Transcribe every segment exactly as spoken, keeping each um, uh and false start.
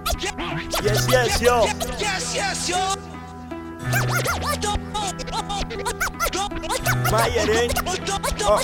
Yes, yes, yo. Yes, yes, yo. Mayer, eh. Oh.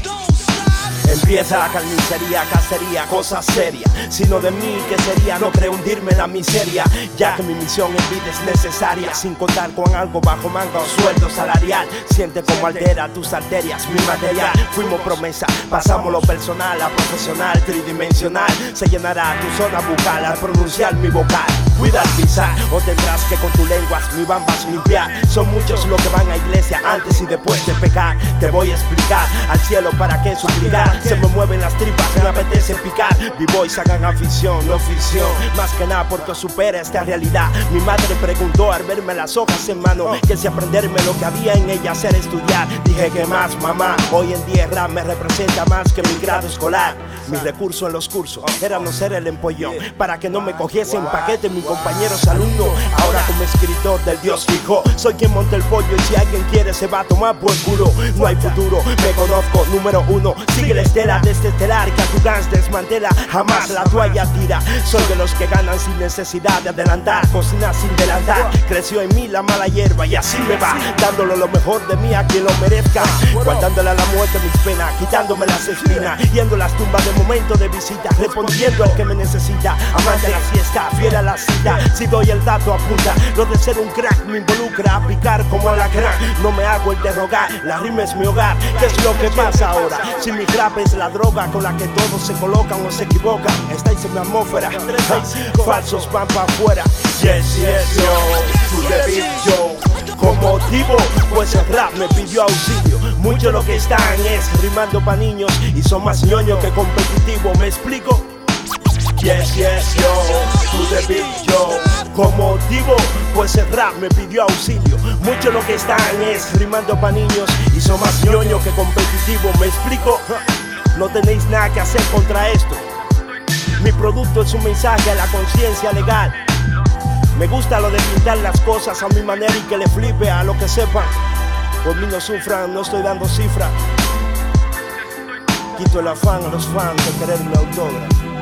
Empieza carnicería, cacería, cosa seria. Sino de mí, ¿qué sería? No creo hundirme en la miseria, ya que mi misión en vida es necesaria. Sin contar con algo bajo manga o sueldo salarial. Siente como altera tus arterias, mi material. Fuimos promesa, pasamos lo personal a profesional, tridimensional. Se llenará tu zona bucal al pronunciar mi vocal. Cuida al pisar, o tendrás que con tu lengua mi bambas limpiar. Son muchos los que van a iglesia antes y después de pecar. Te voy a explicar al cielo para qué suplicar. Se me mueven las tripas, me apetece picar. B-boys hagan afición, no ficción. Más que nada porque supera esta realidad. Mi madre preguntó al verme las hojas en mano que si aprenderme lo que había en ella hacer estudiar. Dije que más, mamá, hoy en día el rap me representa más que mi grado escolar. Mi recurso en los cursos era no ser el empollón, para que no me cogiesen paquete mis compañeros alumnos. Ahora como escritor del Dios fijo, soy quien monta el pollo y si alguien quiere se va a tomar por culo. No hay futuro, me conozco, número uno. Sigue la estela de este estelar que a tu gans desmantela, jamás la toalla tira. Soy de los que ganan sin necesidad de adelantar, cocina sin delantar. Creció en mí la mala hierba y así me va, dándole lo mejor de mí a quien lo merezca. Guardándole a la muerte mis penas, quitándome las espinas, yendo a las tumbas de momento de visita, respondiendo al que me necesita. Amante a la fiesta, fiel a la cita, si doy el dato apunta. Lo de ser un crack me involucra a picar como la crack. No me hago el de rogar, la rima es mi hogar. ¿Qué es lo que pasa ahora? Si mi rap es la droga con la que todos se colocan o se equivocan. Estáis en mi atmósfera, falsos van para afuera. Yes, yes, yo, to the beat, yo. Con motivo, pues el rap me pidió auxilio. Mucho lo que están es rimando pa' niños y son más ñoño que competitivo, ¿me explico? Yes, yes, yo, to the beat, yo. Con motivo, pues el rap me pidió auxilio. Mucho lo que están es rimando pa' niños y son más ñoño que competitivo, ¿me explico? No tenéis nada que hacer contra esto. Mi producto es un mensaje a la conciencia legal. Me gusta lo de pintar las cosas a mi manera y que le flipe a lo que sepan. Por mí no sufran, no estoy dando cifra. Quito el afán a los fans de quererme autógrafo.